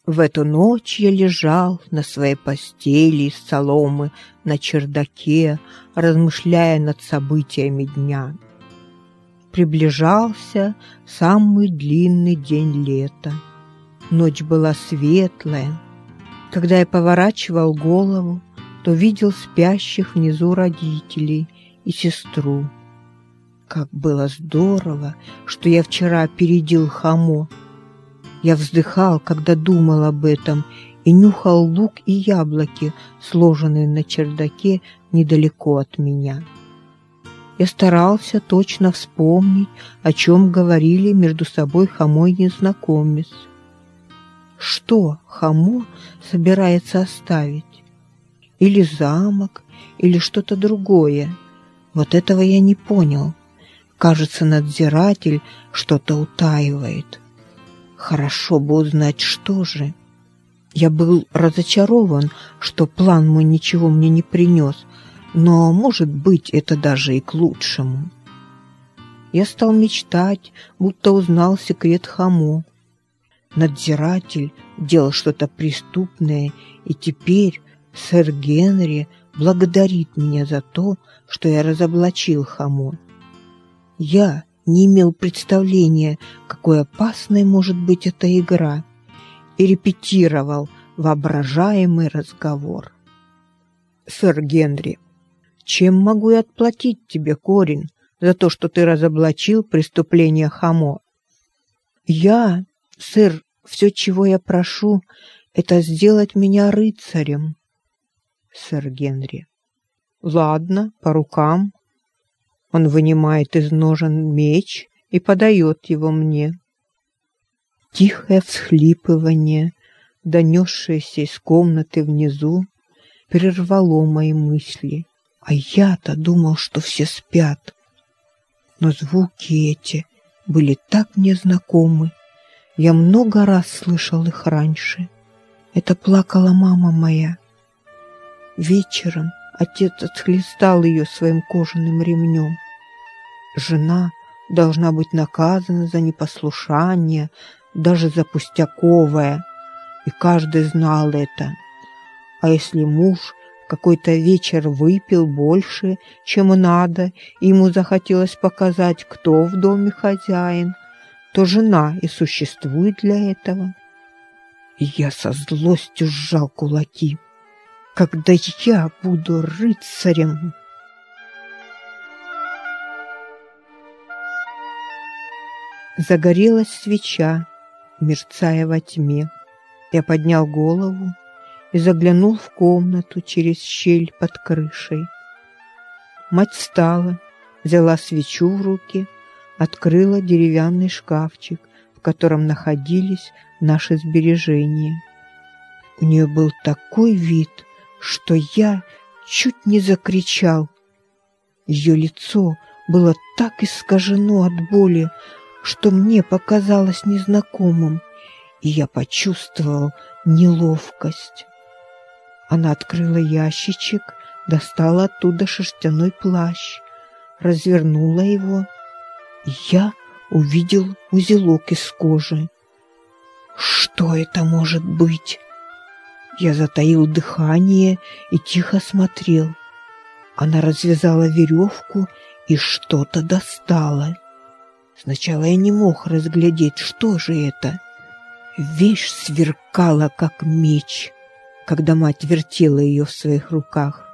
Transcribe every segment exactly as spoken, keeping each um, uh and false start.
В эту ночь я лежал на своей постели из соломы на чердаке, размышляя над событиями дня. Приближался самый длинный день лета. Ночь была светлая. Когда я поворачивал голову, то видел спящих внизу родителей и сестру. Как было здорово, что я вчера опередил Хамо. Я вздыхал, когда думал об этом, и нюхал лук и яблоки, сложенные на чердаке недалеко от меня. Я старался точно вспомнить, о чем говорили между собой Хамо и незнакомец. Что Хамо собирается оставить? Или замок, или что-то другое? Вот этого я не понял. Кажется, надзиратель что-то утаивает. Хорошо бы узнать, что же. Я был разочарован, что план мой ничего мне не принес, но, может быть, это даже и к лучшему. Я стал мечтать, будто узнал секрет Хамо. Надзиратель делал что-то преступное, и теперь сэр Генри благодарит меня за то, что я разоблачил Хамо. Я не имел представления, какой опасной может быть эта игра, и репетировал воображаемый разговор. «Сэр Генри, чем могу я отплатить тебе, Корин, за то, что ты разоблачил преступление Хамо?» «Я, сэр, все, чего я прошу, это сделать меня рыцарем». «Сэр Генри, ладно, по рукам». Он вынимает из ножен меч и подает его мне. Тихое всхлипывание, донесшееся из комнаты внизу, прервало мои мысли, а я-то думал, что все спят. Но звуки эти были так мне знакомы, я много раз слышал их раньше. Это плакала мама моя. Вечером отец отхлестал ее своим кожаным ремнем. Жена должна быть наказана за непослушание, даже за пустяковое, и каждый знал это. А если муж в какой-то вечер выпил больше, чем надо, и ему захотелось показать, кто в доме хозяин, то жена и существует для этого. И я со злостью сжал кулаки. Когда я буду рыцарем? Загорелась свеча, мерцая во тьме. Я поднял голову и заглянул в комнату через щель под крышей. Мать встала, взяла свечу в руки, открыла деревянный шкафчик, в котором находились наши сбережения. У нее был такой вид, что я чуть не закричал. Ее лицо было так искажено от боли, что мне показалось незнакомым, и я почувствовал неловкость. Она открыла ящичек, достала оттуда шерстяной плащ, развернула его, и я увидел узелок из кожи. Что это может быть? Я затаил дыхание и тихо смотрел. Она развязала веревку и что-то достала. Сначала я не мог разглядеть, что же это. Вещь сверкала, как меч, когда мать вертела ее в своих руках.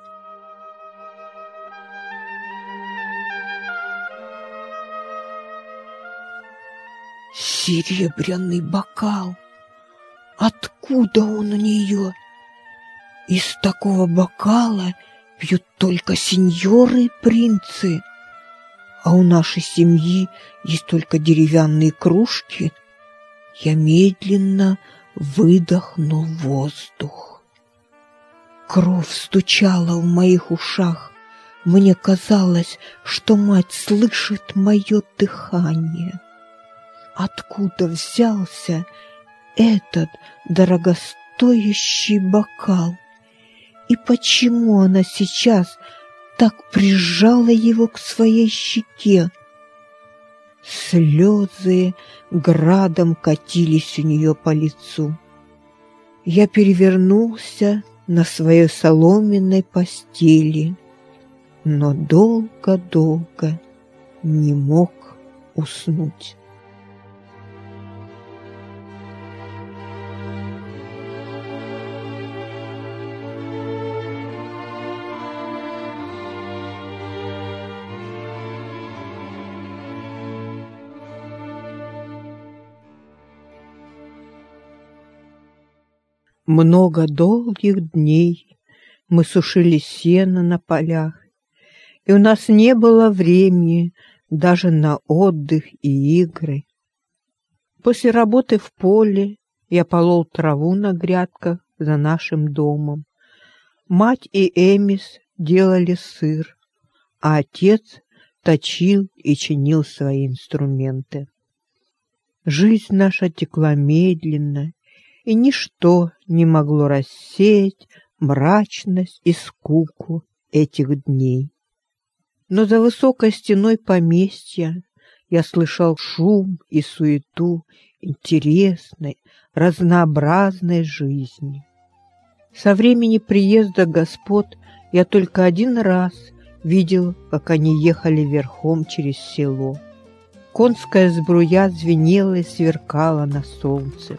Серебряный бокал. Откуда он у нее? Из такого бокала пьют только сеньоры и принцы. А у нашей семьи есть только деревянные кружки. Я медленно выдохнул воздух. Кровь стучала в моих ушах. Мне казалось, что мать слышит мое дыхание. Откуда взялся этот дорогостоящий бокал? И почему она сейчас так прижала его к своей щеке? Слезы градом катились у нее по лицу. Я перевернулся на своей соломенной постели, но долго-долго не мог уснуть. Много долгих дней мы сушили сено на полях, и у нас не было времени даже на отдых и игры. После работы в поле я полол траву на грядках за нашим домом. Мать и Эмис делали сыр, а отец точил и чинил свои инструменты. Жизнь наша текла медленно, и ничто не могло рассеять мрачность и скуку этих дней. Но за высокой стеной поместья я слышал шум и суету интересной, разнообразной жизни. Со времени приезда господ я только один раз видел, как они ехали верхом через село. Конская сбруя звенела и сверкала на солнце.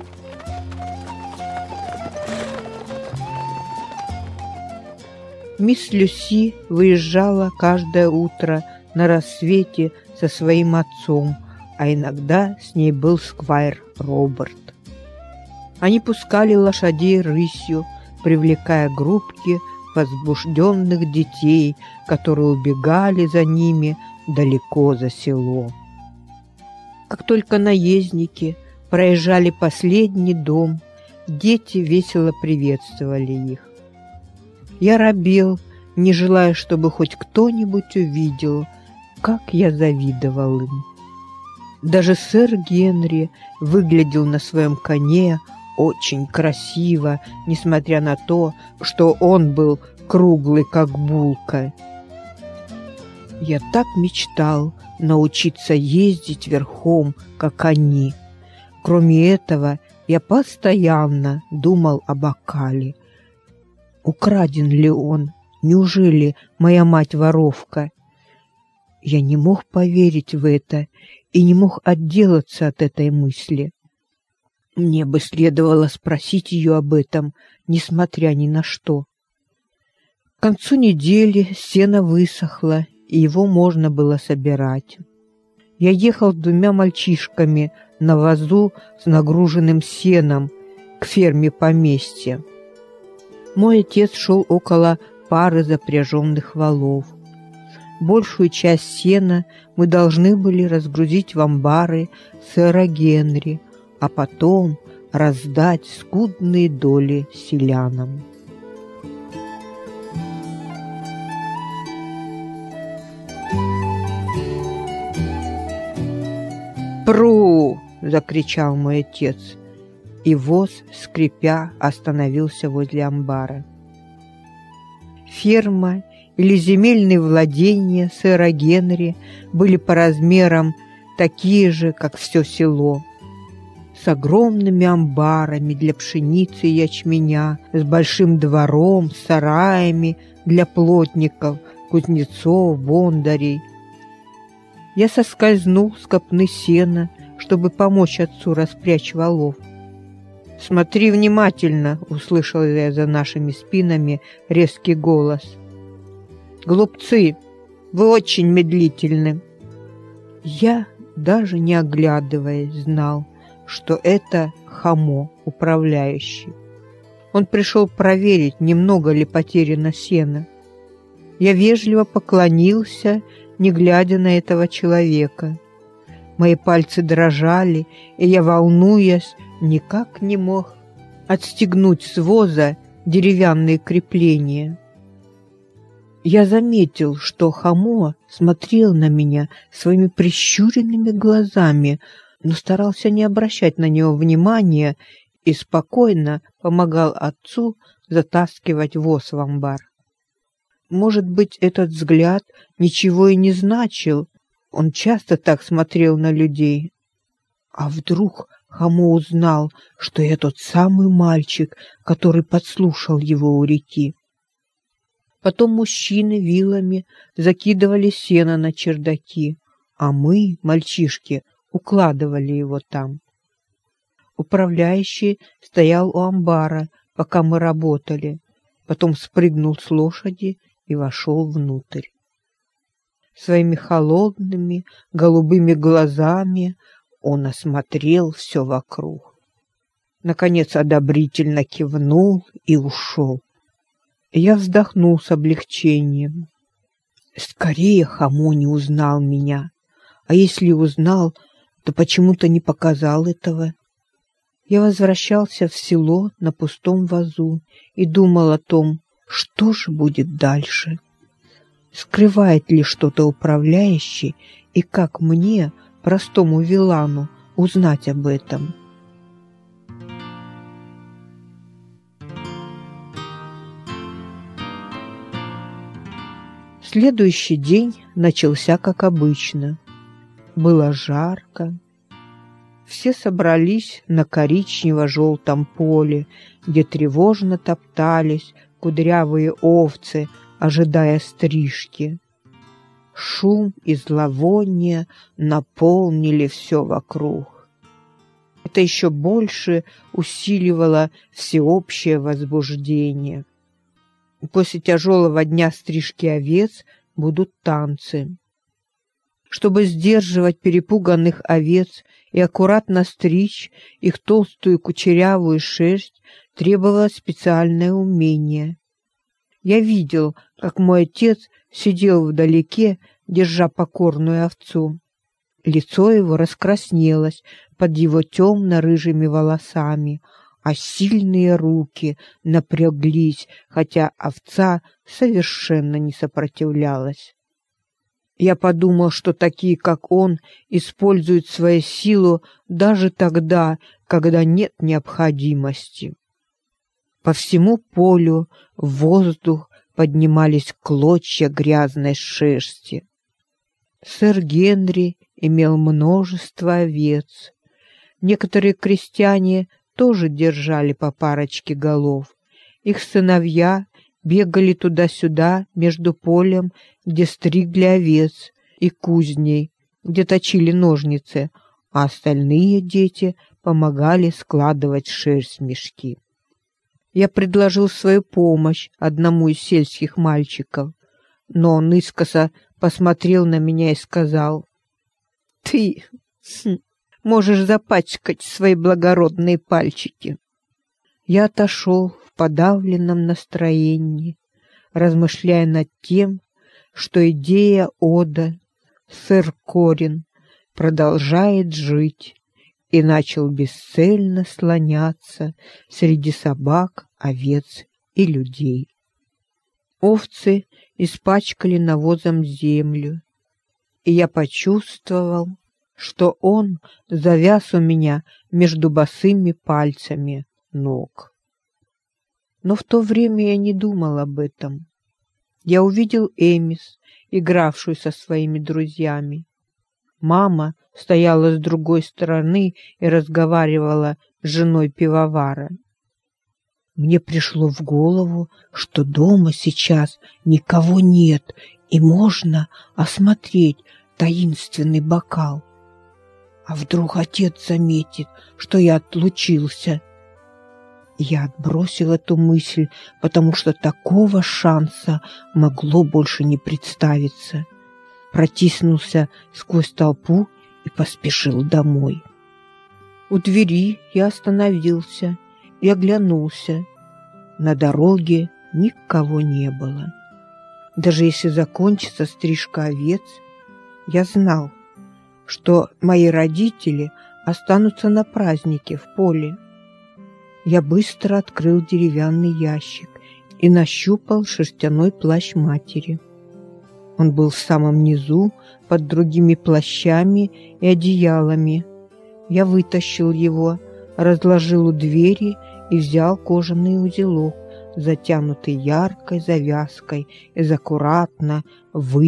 Мисс Люси выезжала каждое утро на рассвете со своим отцом, а иногда с ней был сквайр Роберт. Они пускали лошадей рысью, привлекая группки возбужденных детей, которые убегали за ними далеко за село. Как только наездники проезжали последний дом, дети весело приветствовали их. Я робел, не желая, чтобы хоть кто-нибудь увидел, как я завидовал им. Даже сэр Генри выглядел на своем коне очень красиво, несмотря на то, что он был круглый, как булка. Я так мечтал научиться ездить верхом, как они. Кроме этого, я постоянно думал об Акале. Украден ли он? Неужели моя мать воровка? Я не мог поверить в это и не мог отделаться от этой мысли. Мне бы следовало спросить ее об этом, несмотря ни на что. К концу недели сено высохло, и его можно было собирать. Я ехал с двумя мальчишками на возу с нагруженным сеном к ферме поместья. Мой отец шел около пары запряженных валов. Большую часть сена мы должны были разгрузить в амбары сэра Генри, а потом раздать скудные доли селянам. «Пру!» — закричал мой отец, и воз, скрипя, остановился возле амбара. Ферма или земельные владения сэра Генри были по размерам такие же, как все село, с огромными амбарами для пшеницы и ячменя, с большим двором, с сараями для плотников, кузнецов, бондарей. Я соскользнул с копны сена, чтобы помочь отцу распрячь волов. «Смотри внимательно!» — услышал я за нашими спинами резкий голос. «Глупцы, вы очень медлительны!» Я, даже не оглядываясь, знал, что это Хамо, управляющий. Он пришел проверить, немного ли потеряно сена. Я вежливо поклонился, не глядя на этого человека. Мои пальцы дрожали, и я, волнуясь, никак не мог отстегнуть с воза деревянные крепления. Я заметил, что Хамо смотрел на меня своими прищуренными глазами, но старался не обращать на него внимания и спокойно помогал отцу затаскивать воз в амбар. Может быть, этот взгляд ничего и не значил, он часто так смотрел на людей. А вдруг Хамо узнал, что я тот самый мальчик, который подслушал его у реки. Потом мужчины вилами закидывали сено на чердаки, а мы, мальчишки, укладывали его там. Управляющий стоял у амбара, пока мы работали, потом спрыгнул с лошади и вошел внутрь. Своими холодными голубыми глазами он осмотрел все вокруг. Наконец одобрительно кивнул и ушел. Я вздохнул с облегчением. Скорее Хамо не узнал меня, а если узнал, то почему-то не показал этого. Я возвращался в село на пустом вазу и думал о том, что же будет дальше. Скрывает ли что-то управляющий, и как мне, простому вилану, узнать об этом? Следующий день начался как обычно. Было жарко. Все собрались на коричнево-желтом поле, где тревожно топтались кудрявые овцы, ожидая стрижки. Шум и зловоние наполнили все вокруг. Это еще больше усиливало всеобщее возбуждение. После тяжелого дня стрижки овец будут танцы. Чтобы сдерживать перепуганных овец и аккуратно стричь их толстую кучерявую шерсть, требовалось специальное умение. Я видел, как мой отец сидел вдалеке, держа покорную овцу. Лицо его раскраснелось под его темно-рыжими волосами, а сильные руки напряглись, хотя овца совершенно не сопротивлялась. Я подумал, что такие, как он, используют свою силу даже тогда, когда нет необходимости. По всему полю в воздух поднимались клочья грязной шерсти. Сэр Генри имел множество овец. Некоторые крестьяне тоже держали по парочке голов. Их сыновья бегали туда-сюда между полем, где стригли овец, и кузней, где точили ножницы, а остальные дети помогали складывать шерсть в мешки. Я предложил свою помощь одному из сельских мальчиков, но он искоса посмотрел на меня и сказал: «Ты хм, можешь запачкать свои благородные пальчики». Я отошел в подавленном настроении, размышляя над тем, что идея Ода, сэр Корин, продолжает жить, и начал бесцельно слоняться среди собак, овец и людей. Овцы испачкали навозом землю, и я почувствовал, что он завяз у меня между босыми пальцами ног. Но в то время я не думал об этом. Я увидел Эмис, игравшую со своими друзьями. Мама стояла с другой стороны и разговаривала с женой пивовара. Мне пришло в голову, что дома сейчас никого нет, и можно осмотреть таинственный бокал. А вдруг отец заметит, что я отлучился? Я отбросил эту мысль, потому что такого шанса могло больше не представиться. Протиснулся сквозь толпу и поспешил домой. У двери я остановился и оглянулся. На дороге никого не было. Даже если закончится стрижка овец, я знал, что мои родители останутся на празднике в поле. Я быстро открыл деревянный ящик и нащупал шерстяной плащ матери. Он был в самом низу, под другими плащами и одеялами. Я вытащил его, разложил у двери и взял кожаный узелок, затянутый яркой завязкой из аккуратно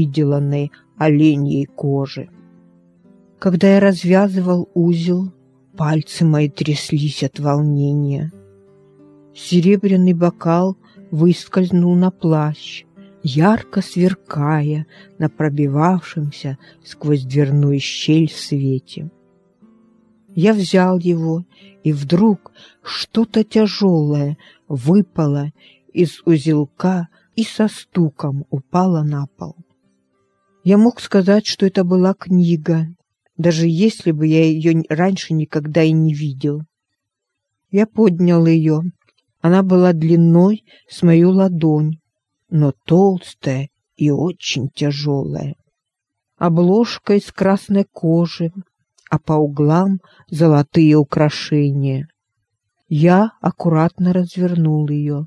выделанной оленьей кожи. Когда я развязывал узел, Пальцы мои тряслись от волнения. Серебряный бокал выскользнул на плащ, ярко сверкая на пробивавшемся сквозь дверную щель свете. Я взял его, и вдруг что-то тяжелое выпало из узелка и со стуком упало на пол. Я мог сказать, что это была книга, даже если бы я ее раньше никогда и не видел. Я поднял ее. Она была длиной с мою ладонь, но толстая и очень тяжелая. Обложка из красной кожи, а по углам золотые украшения. Я аккуратно развернул ее.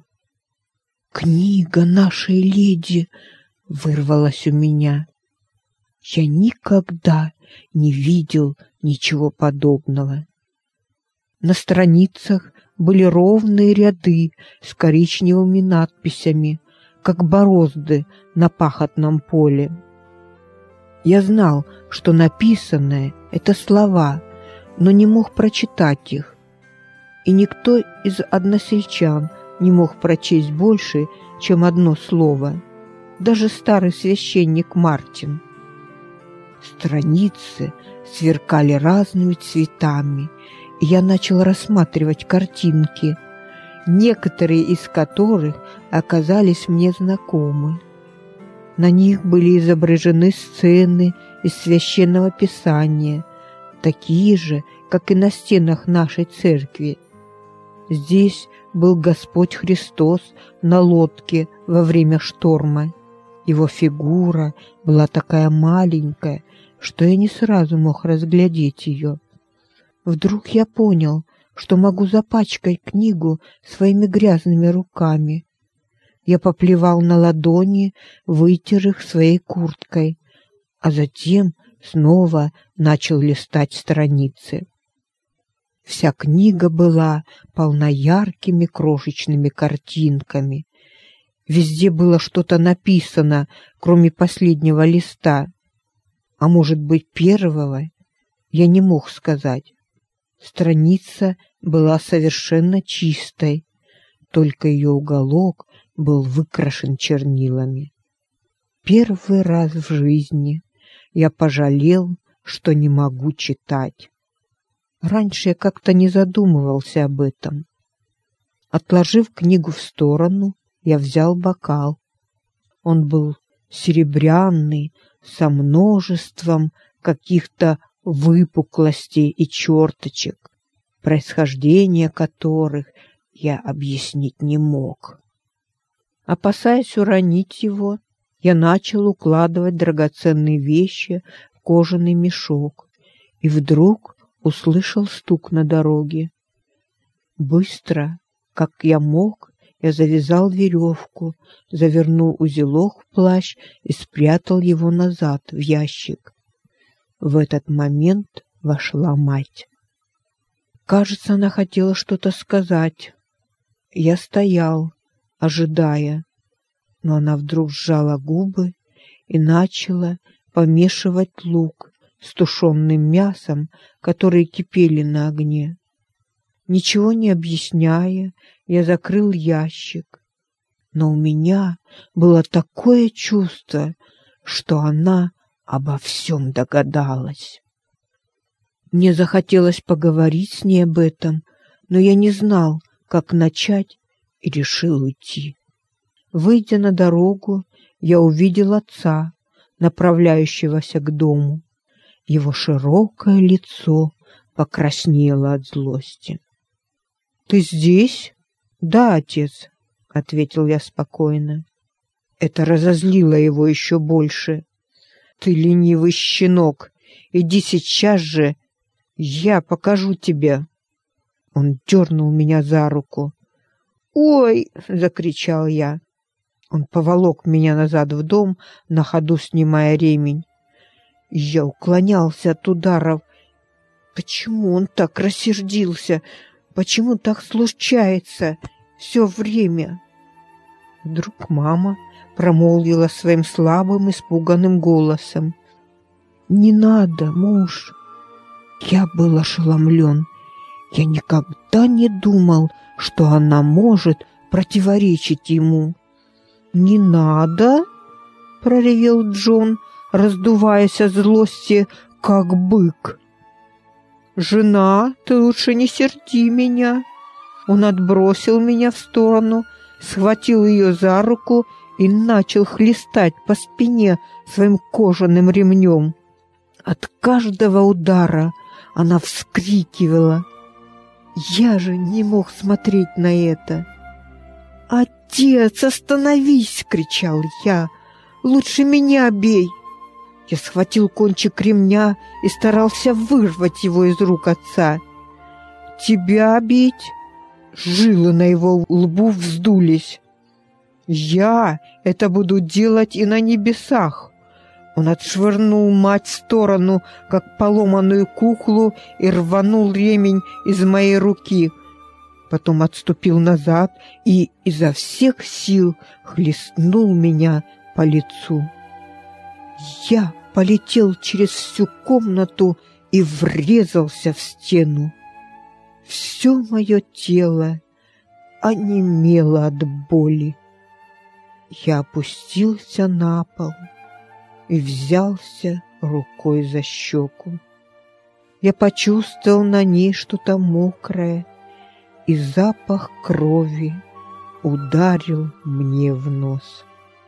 «Книга нашей леди!» — вырвалась у меня. Я никогда не видел ничего подобного. На страницах были ровные ряды с коричневыми надписями, как борозды на пахотном поле. Я знал, что написанное — это слова, но не мог прочитать их. И никто из односельчан не мог прочесть больше, чем одно слово, даже старый священник Мартин. Страницы сверкали разными цветами, и я начал рассматривать картинки, некоторые из которых оказались мне знакомы. На них были изображены сцены из Священного Писания, такие же, как и на стенах нашей церкви. Здесь был Господь Христос на лодке во время шторма. Его фигура была такая маленькая, что я не сразу мог разглядеть ее. Вдруг я понял, что могу запачкать книгу своими грязными руками. Я поплевал на ладони, вытер их своей курткой, а затем снова начал листать страницы. Вся книга была полна яркими крошечными картинками. Везде было что-то написано, кроме последнего листа. А может быть, первого? Я не мог сказать. Страница была совершенно чистой, только ее уголок был выкрашен чернилами. Первый раз в жизни я пожалел, что не могу читать. Раньше я как-то не задумывался об этом. Отложив книгу в сторону, я взял бокал. Он был серебряный, со множеством каких-то выпуклостей и черточек, происхождение которых я объяснить не мог. Опасаясь уронить его, я начал укладывать драгоценные вещи в кожаный мешок и вдруг услышал стук на дороге. Быстро, как я мог, я завязал веревку, завернул узелок в плащ и спрятал его назад в ящик. В этот момент вошла мать. Кажется, она хотела что-то сказать. Я стоял, ожидая, но она вдруг сжала губы и начала помешивать лук с тушеным мясом, которые кипели на огне. Ничего не объясняя, я закрыл ящик, но у меня было такое чувство, что она обо всем догадалась. Мне захотелось поговорить с ней об этом, но я не знал, как начать, и решил уйти. Выйдя на дорогу, я увидел отца, направляющегося к дому. Его широкое лицо покраснело от злости. «Ты здесь?» «Да, отец», — ответил я спокойно. Это разозлило его еще больше. «Ты ленивый щенок! Иди сейчас же! Я покажу тебе!» Он дернул меня за руку. «Ой!» — закричал я. Он поволок меня назад в дом, на ходу снимая ремень. Я уклонялся от ударов. Почему он так рассердился? Почему так случается все время? Вдруг мама промолвила своим слабым, испуганным голосом: «Не надо, муж!» Я был ошеломлен Я никогда не думал, что она может противоречить ему. «Не надо!» — проревел Джон, раздуваясь от злости, как бык. «Жена, ты лучше не серди меня!» Он отбросил меня в сторону, схватил ее за руку и начал хлестать по спине своим кожаным ремнем. От каждого удара она вскрикивала. Я же не мог смотреть на это. «Отец, остановись!» — кричал я. «Лучше меня бей!» Я схватил кончик ремня и старался вырвать его из рук отца. «Тебя бить?» Жилы на его лбу вздулись. «Я это буду делать и на небесах!» Он отшвырнул мать в сторону, как поломанную куклу, и рванул ремень из моей руки. Потом отступил назад и изо всех сил хлестнул меня по лицу. Я полетел через всю комнату и врезался в стену. Все мое тело онемело от боли. Я опустился на пол и взялся рукой за щеку. Я почувствовал на ней что-то мокрое, и запах крови ударил мне в нос.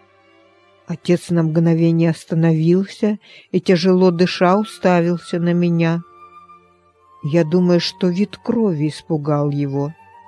Отец на мгновение остановился и, тяжело дыша, уставился на меня. Я думаю, что вид крови испугал его.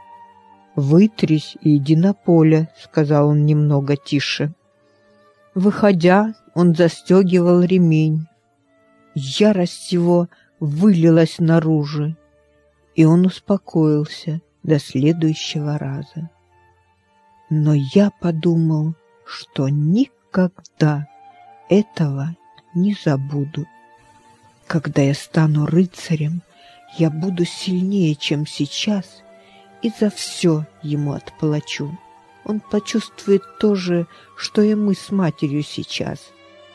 «Вытрись и иди на поле», — сказал он немного тише. Выходя, он застегивал ремень. Ярость его вылилась наружу, и он успокоился до следующего раза. Но я подумал, что никогда этого не забуду. Когда я стану рыцарем, я буду сильнее, чем сейчас, и за все ему отплачу. Он почувствует то же, что и мы с матерью сейчас.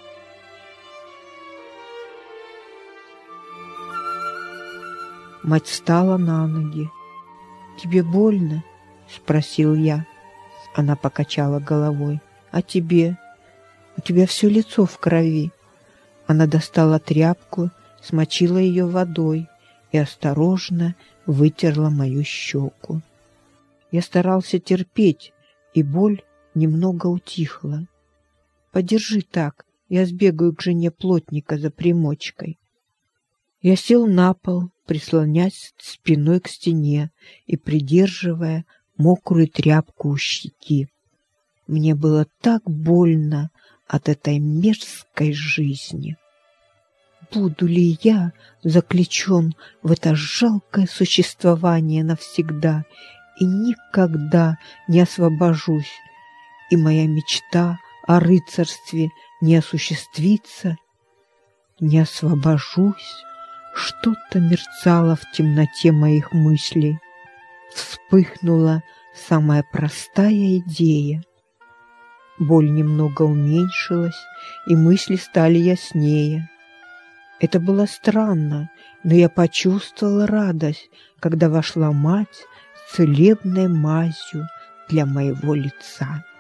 Мать встала на ноги. «Тебе больно?» — спросил я. Она покачала головой. «А тебе? У тебя все лицо в крови». Она достала тряпку, смочила ее водой и осторожно вытерла мою щеку. Я старался терпеть, и боль немного утихла. «Подержи так, я сбегаю к жене плотника за примочкой». Я сел на пол, прислонясь спиной к стене и придерживая мокрую тряпку у щеки. Мне было так больно от этой мерзкой жизни. Буду ли я заключен в это жалкое существование навсегда и никогда не освобожусь, и моя мечта о рыцарстве не осуществится? Не освобожусь? Что-то мерцало в темноте моих мыслей. Вспыхнула самая простая идея. Боль немного уменьшилась, и мысли стали яснее. Это было странно, но я почувствовала радость, когда вошла мать с целебной мазью для моего лица.